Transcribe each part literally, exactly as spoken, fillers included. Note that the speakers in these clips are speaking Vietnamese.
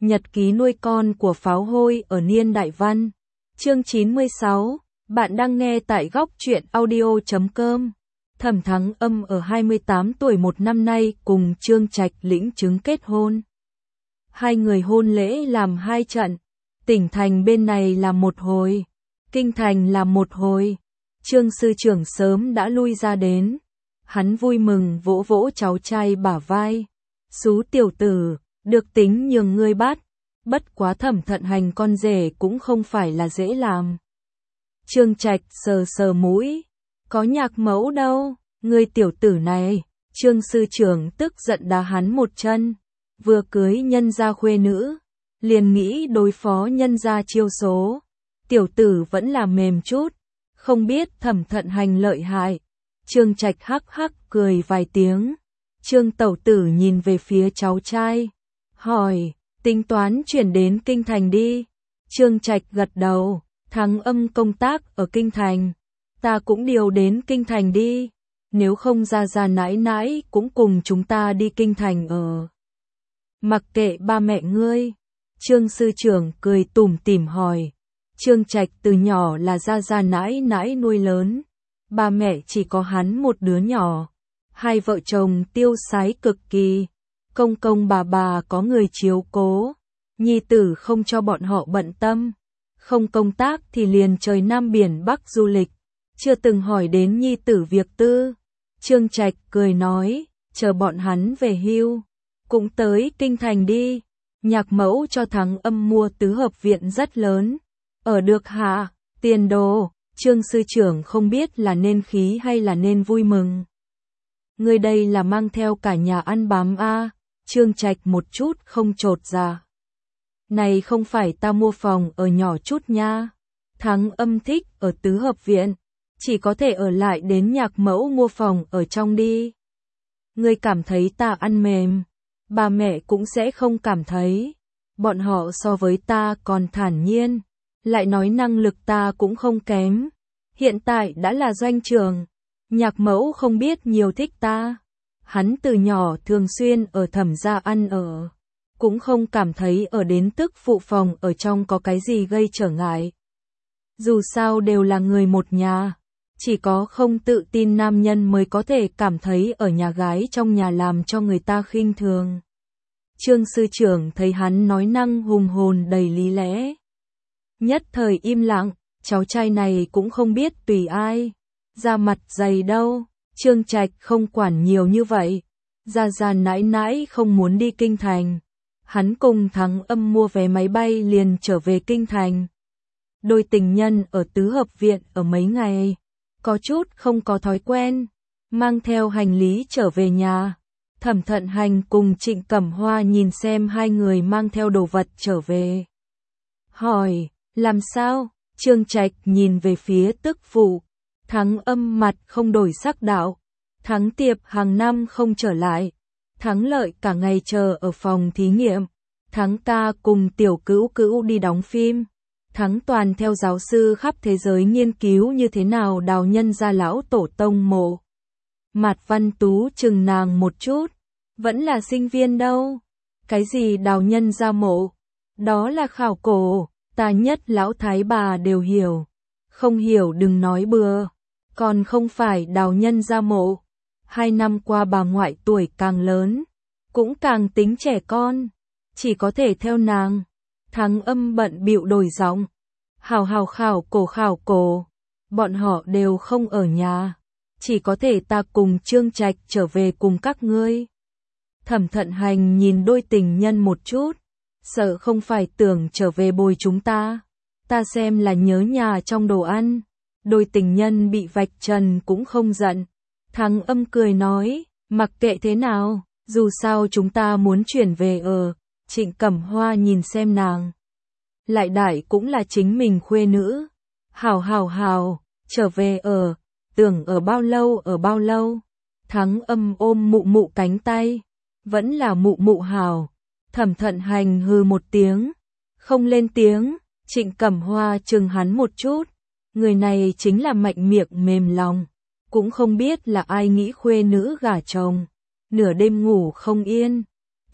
Nhật ký nuôi con của pháo hôi ở niên đại văn. Chương chín mươi sáu. Bạn đang nghe tại góc truyện audio chấm com. Thẩm Thắng Âm ở hai mươi tám tuổi một năm nay cùng Trương Trạch lĩnh chứng kết hôn. Hai người hôn lễ làm hai trận. Tỉnh thành bên này là một hồi, kinh thành là một hồi. Trương sư trưởng sớm đã lui ra đến. Hắn vui mừng vỗ vỗ cháu trai bả vai. Xú tiểu tử, được tính nhường ngươi bắt. Bất quá Thẩm Thận Hành con rể cũng không phải là dễ làm. Trương Trạch sờ sờ mũi. Có nhạc mẫu đâu, ngươi tiểu tử này. Trương sư trưởng tức giận đá hắn một chân. Vừa cưới nhân gia khuê nữ, liền nghĩ đối phó nhân gia chiêu số. Tiểu tử vẫn là mềm chút, không biết Thẩm Thận Hành lợi hại. Trương Trạch hắc hắc cười vài tiếng. Trương tẩu tử nhìn về phía cháu trai, hỏi, tính toán chuyển đến kinh thành đi. Trương Trạch gật đầu, Thắng Âm công tác ở kinh thành, ta cũng điều đến kinh thành đi, nếu không ra ra nãi nãi cũng cùng chúng ta đi kinh thành ở. Mặc kệ ba mẹ ngươi. Trương sư trưởng cười tủm tỉm hỏi. Trương Trạch từ nhỏ là ra ra nãi nãi nuôi lớn, ba mẹ chỉ có hắn một đứa nhỏ. Hai vợ chồng tiêu sái cực kỳ, công công bà bà có người chiếu cố, nhi tử không cho bọn họ bận tâm, không công tác thì liền trời Nam biển Bắc du lịch, chưa từng hỏi đến nhi tử việc tư. Trương Trạch cười nói, chờ bọn hắn về hưu, cũng tới kinh thành đi. Nhạc mẫu cho Thắng Âm mua tứ hợp viện rất lớn, ở được hạ, tiền đồ. Trương sư trưởng không biết là nên khí hay là nên vui mừng. Ngươi đây là mang theo cả nhà ăn bám a? À? Trương Trạch một chút không chột dạ. Này không phải ta mua phòng ở nhỏ chút nha. Thắng Âm thích ở tứ hợp viện, chỉ có thể ở lại đến nhạc mẫu mua phòng ở trong đi. Ngươi cảm thấy ta ăn mềm, ba mẹ cũng sẽ không cảm thấy. Bọn họ so với ta còn thản nhiên, lại nói năng lực ta cũng không kém. Hiện tại đã là doanh trưởng, nhạc mẫu không biết nhiều thích ta. Hắn từ nhỏ thường xuyên ở Thẩm gia ăn ở, cũng không cảm thấy ở đến tức phụ phòng ở trong có cái gì gây trở ngại. Dù sao đều là người một nhà, chỉ có không tự tin nam nhân mới có thể cảm thấy ở nhà gái trong nhà làm cho người ta khinh thường. Trương sư trưởng thấy hắn nói năng hùng hồn đầy lý lẽ, nhất thời im lặng. Cháu trai này cũng không biết tùy ai, ra mặt dày đâu. Trương Trạch không quản nhiều như vậy, ra ra nãi nãi không muốn đi kinh thành, hắn cùng Thắng Âm mua vé máy bay liền trở về kinh thành. Đôi tình nhân ở tứ hợp viện ở mấy ngày, có chút không có thói quen, mang theo hành lý trở về nhà. Thẩm Thận Hành cùng Trịnh Cẩm Hoa nhìn xem hai người mang theo đồ vật trở về, hỏi, làm sao? Trương Trạch nhìn về phía tức phụ. Thắng Âm mặt không đổi sắc đạo, Thắng Tiệp hàng năm không trở lại, Thắng Lợi cả ngày chờ ở phòng thí nghiệm, Thắng Ca cùng tiểu cữu cữu đi đóng phim, Thắng Toàn theo giáo sư khắp thế giới nghiên cứu như thế nào đào nhân gia lão tổ tông mộ. Mạt Văn Tú chừng nàng một chút, vẫn là sinh viên đâu, cái gì đào nhân gia mộ, đó là khảo cổ. Ta nhất lão thái bà đều hiểu, không hiểu đừng nói bừa, còn không phải đào nhân gia mộ. Hai năm qua bà ngoại tuổi càng lớn, cũng càng tính trẻ con, chỉ có thể theo nàng. Thắng Âm bận bịu đổi giọng, hào hào khảo cổ khảo cổ, bọn họ đều không ở nhà, chỉ có thể ta cùng Trương Trạch trở về cùng các ngươi. Thẩm Thận Hành nhìn đôi tình nhân một chút, sợ không phải tưởng trở về bồi chúng ta, ta xem là nhớ nhà trong đồ ăn. Đôi tình nhân bị vạch trần cũng không giận. Thắng Âm cười nói, mặc kệ thế nào, dù sao chúng ta muốn chuyển về ở. Trịnh Cẩm Hoa nhìn xem nàng, lại đại cũng là chính mình khuê nữ. Hào hào hào, trở về ở, tưởng ở bao lâu ở bao lâu. Thắng Âm ôm mụ mụ cánh tay, vẫn là mụ mụ hào. Thẩm Thận Hành hừ một tiếng, không lên tiếng. Trịnh Cẩm Hoa chừng hắn một chút, người này chính là mạnh miệng mềm lòng, cũng không biết là ai nghĩ khuê nữ gả chồng, nửa đêm ngủ không yên.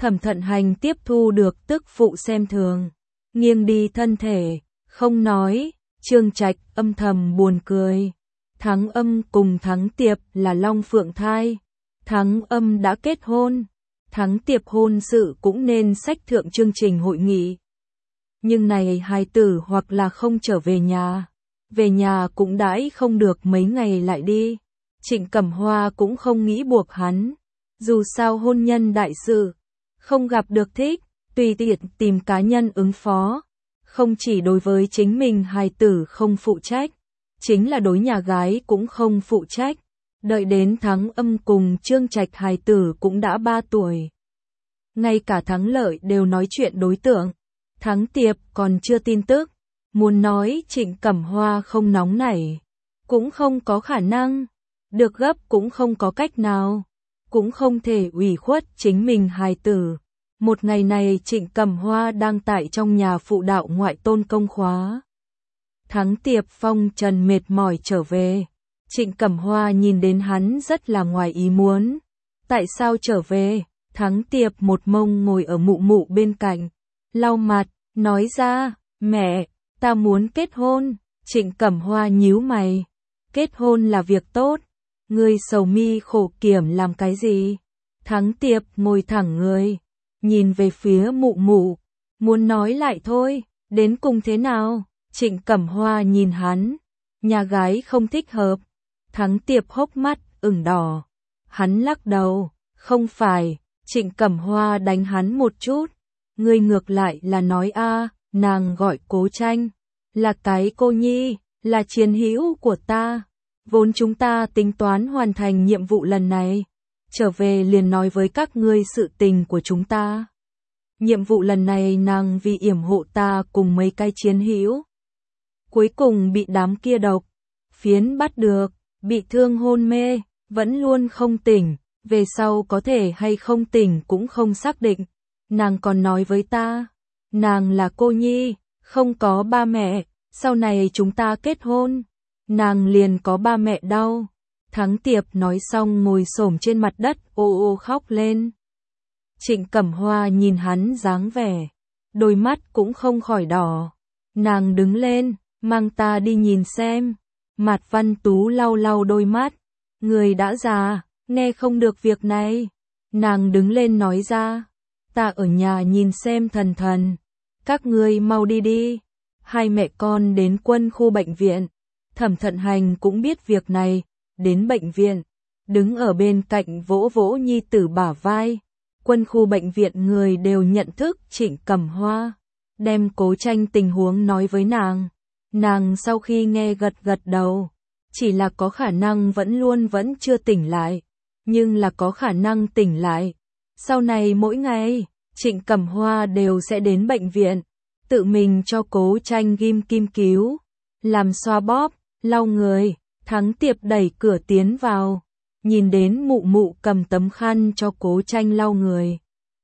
Thẩm Thận Hành tiếp thu được tức phụ xem thường, nghiêng đi thân thể, không nói. Trương Trạch âm thầm buồn cười. Thắng Âm cùng Thắng Tiệp là long phượng thai. Thắng Âm đã kết hôn, Thắng Tiệp hôn sự cũng nên xách thượng chương trình hội nghị. Nhưng này hài tử hoặc là không trở về nhà, về nhà cũng đãi không được mấy ngày lại đi. Trịnh Cẩm Hoa cũng không nghĩ buộc hắn, dù sao hôn nhân đại sự, không gặp được thích, tùy tiện tìm cá nhân ứng phó. Không chỉ đối với chính mình hài tử không phụ trách, chính là đối nhà gái cũng không phụ trách. Đợi đến Thắng Âm cùng Trương Trạch hài tử cũng đã ba tuổi. Ngay cả Thắng Lợi đều nói chuyện đối tượng, Thắng Tiệp còn chưa tin tức. Muốn nói Trịnh Cẩm Hoa không nóng nảy, cũng không có khả năng, được gấp cũng không có cách nào, cũng không thể ủy khuất chính mình hài tử. Một ngày này Trịnh Cẩm Hoa đang tại trong nhà phụ đạo ngoại tôn công khóa. Thắng Tiệp phong trần mệt mỏi trở về. Trịnh Cẩm Hoa nhìn đến hắn rất là ngoài ý muốn. Tại sao trở về? Thắng Tiệp một mông ngồi ở mụ mụ bên cạnh, lau mặt, nói ra, mẹ, ta muốn kết hôn. Trịnh Cẩm Hoa nhíu mày, kết hôn là việc tốt, ngươi sầu mi khổ kiểm làm cái gì? Thắng Tiệp ngồi thẳng người, nhìn về phía mụ mụ, muốn nói lại thôi, đến cùng thế nào? Trịnh Cẩm Hoa nhìn hắn, nhà gái không thích hợp. Thắng Tiệp hốc mắt ửng đỏ, hắn lắc đầu, không phải. Trịnh Cẩm Hoa đánh hắn một chút, ngươi ngược lại là nói a, nàng gọi Cố Tranh, là cái cô nhi, là chiến hữu của ta, vốn chúng ta tính toán hoàn thành nhiệm vụ lần này, trở về liền nói với các ngươi sự tình của chúng ta. Nhiệm vụ lần này nàng vì yểm hộ ta cùng mấy cái chiến hữu, cuối cùng bị đám kia độc phiến bắt được, bị thương hôn mê, vẫn luôn không tỉnh, về sau có thể hay không tỉnh cũng không xác định. Nàng còn nói với ta, nàng là cô nhi, không có ba mẹ, sau này chúng ta kết hôn, nàng liền có ba mẹ đau. Thắng Tiệp nói xong ngồi xổm trên mặt đất ô ô khóc lên. Trịnh Cẩm Hoa nhìn hắn dáng vẻ, đôi mắt cũng không khỏi đỏ. Nàng đứng lên, mang ta đi nhìn xem. Mạt Văn Tú lau lau đôi mắt, người đã già, nghe không được việc này. Nàng đứng lên nói ra, ta ở nhà nhìn xem Thần Thần, các ngươi mau đi đi. Hai mẹ con đến quân khu bệnh viện, Thẩm Thận Hành cũng biết việc này, đến bệnh viện, đứng ở bên cạnh vỗ vỗ nhi tử bả vai. Quân khu bệnh viện người đều nhận thức Trịnh Cẩm Hoa, đem Cố Tranh tình huống nói với nàng. Nàng sau khi nghe gật gật đầu, chỉ là có khả năng vẫn luôn vẫn chưa tỉnh lại, nhưng là có khả năng tỉnh lại. Sau này mỗi ngày, Trịnh Cẩm Hoa đều sẽ đến bệnh viện, tự mình cho Cố Tranh ghim kim cứu, làm xoa bóp, lau người. Thắng Tiệp đẩy cửa tiến vào, nhìn đến mụ mụ cầm tấm khăn cho Cố Tranh lau người.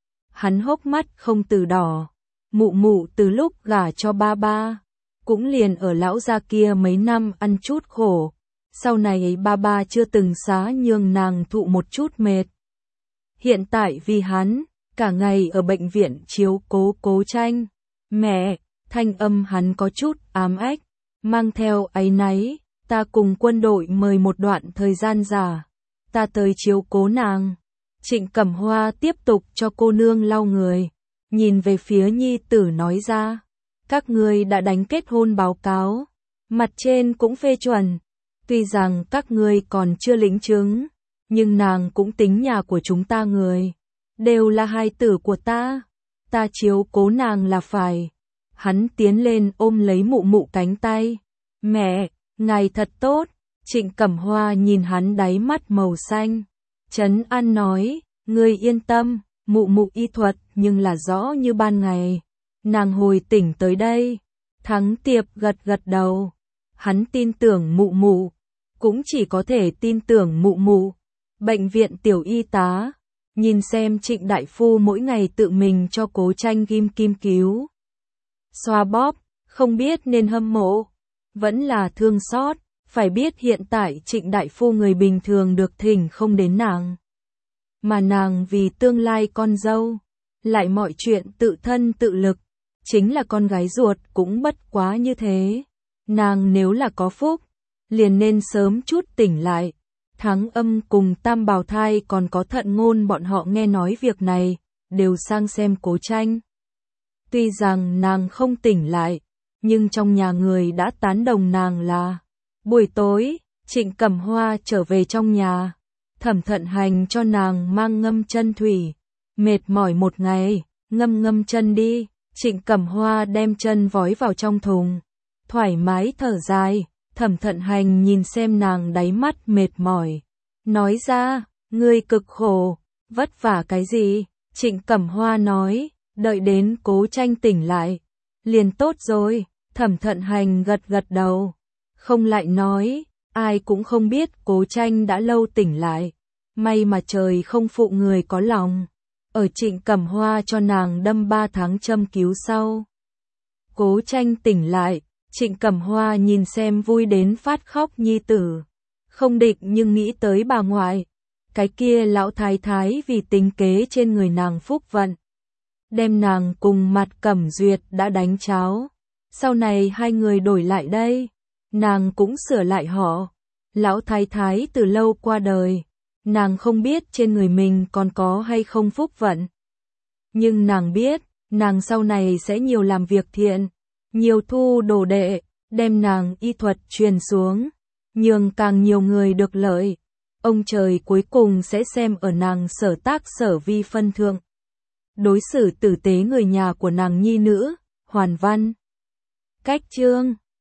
Hắn hốc mắt không từ đỏ, mụ mụ từ lúc gả cho ba ba, cũng liền ở lão gia kia mấy năm ăn chút khổ, sau này ba ba chưa từng xá nhường nàng thụ một chút mệt. Hiện tại vì hắn, cả ngày ở bệnh viện chiếu cố Cố Tranh. Mẹ, thanh âm hắn có chút ám ách, mang theo áy náy, ta cùng quân đội mời một đoạn thời gian giả, ta tới chiếu cố nàng. Trịnh Cẩm Hoa tiếp tục cho cô nương lau người, nhìn về phía nhi tử nói ra, các ngươi đã đánh kết hôn báo cáo, mặt trên cũng phê chuẩn, tuy rằng các ngươi còn chưa lĩnh chứng, nhưng nàng cũng tính nhà của chúng ta người, đều là hài tử của ta, ta chiếu cố nàng là phải. Hắn tiến lên ôm lấy mụ mụ cánh tay, mẹ, ngài thật tốt. Trịnh Cẩm Hoa nhìn hắn đáy mắt màu xanh, trấn an nói, ngươi yên tâm, mụ mụ y thuật nhưng là rõ như ban ngày, nàng hồi tỉnh tới đây. Thắng Tiệp gật gật đầu, hắn tin tưởng mụ mụ, cũng chỉ có thể tin tưởng mụ mụ. Bệnh viện tiểu y tá, nhìn xem Trịnh đại phu mỗi ngày tự mình cho Cố Tranh ghim kim cứu, xoa bóp, không biết nên hâm mộ, vẫn là thương xót. Phải biết hiện tại Trịnh đại phu người bình thường được thỉnh không đến nàng, mà nàng vì tương lai con dâu, lại mọi chuyện tự thân tự lực, chính là con gái ruột cũng bất quá như thế. Nàng nếu là có phúc, liền nên sớm chút tỉnh lại. Thắng Âm cùng Tam Bào Thai còn có Thận Ngôn bọn họ nghe nói việc này, đều sang xem Cố Tranh. Tuy rằng nàng không tỉnh lại, nhưng trong nhà người đã tán đồng nàng là. Buổi tối, Trịnh Cẩm Hoa trở về trong nhà, Thẩm Thận Hành cho nàng mang ngâm chân thủy. Mệt mỏi một ngày, ngâm ngâm chân đi. Trịnh Cẩm Hoa đem chân vói vào trong thùng, thoải mái thở dài. Thẩm Thận Hành nhìn xem nàng đáy mắt mệt mỏi, nói ra, ngươi cực khổ, vất vả cái gì? Trịnh Cẩm Hoa nói, đợi đến Cố Tranh tỉnh lại, liền tốt rồi. Thẩm Thận Hành gật gật đầu, không lại nói, ai cũng không biết Cố Tranh đã lâu tỉnh lại, may mà trời không phụ người có lòng. Ở Trịnh Cẩm Hoa cho nàng đâm ba tháng châm cứu sau, Cố Tranh tỉnh lại. Trịnh Cẩm Hoa nhìn xem vui đến phát khóc nhi tử, không định nhưng nghĩ tới bà ngoại, cái kia lão thái thái vì tính kế trên người nàng phúc vận, đem nàng cùng Mặt Cẩm Duyệt đã đánh cháo, sau này hai người đổi lại đây, nàng cũng sửa lại họ. Lão thái thái từ lâu qua đời, nàng không biết trên người mình còn có hay không phúc vận, nhưng nàng biết, nàng sau này sẽ nhiều làm việc thiện, nhiều thu đồ đệ, đem nàng y thuật truyền xuống, nhường càng nhiều người được lợi. Ông trời cuối cùng sẽ xem ở nàng sở tác sở vi phân thượng, đối xử tử tế người nhà của nàng nhi nữ. Hoàn văn. Cách chương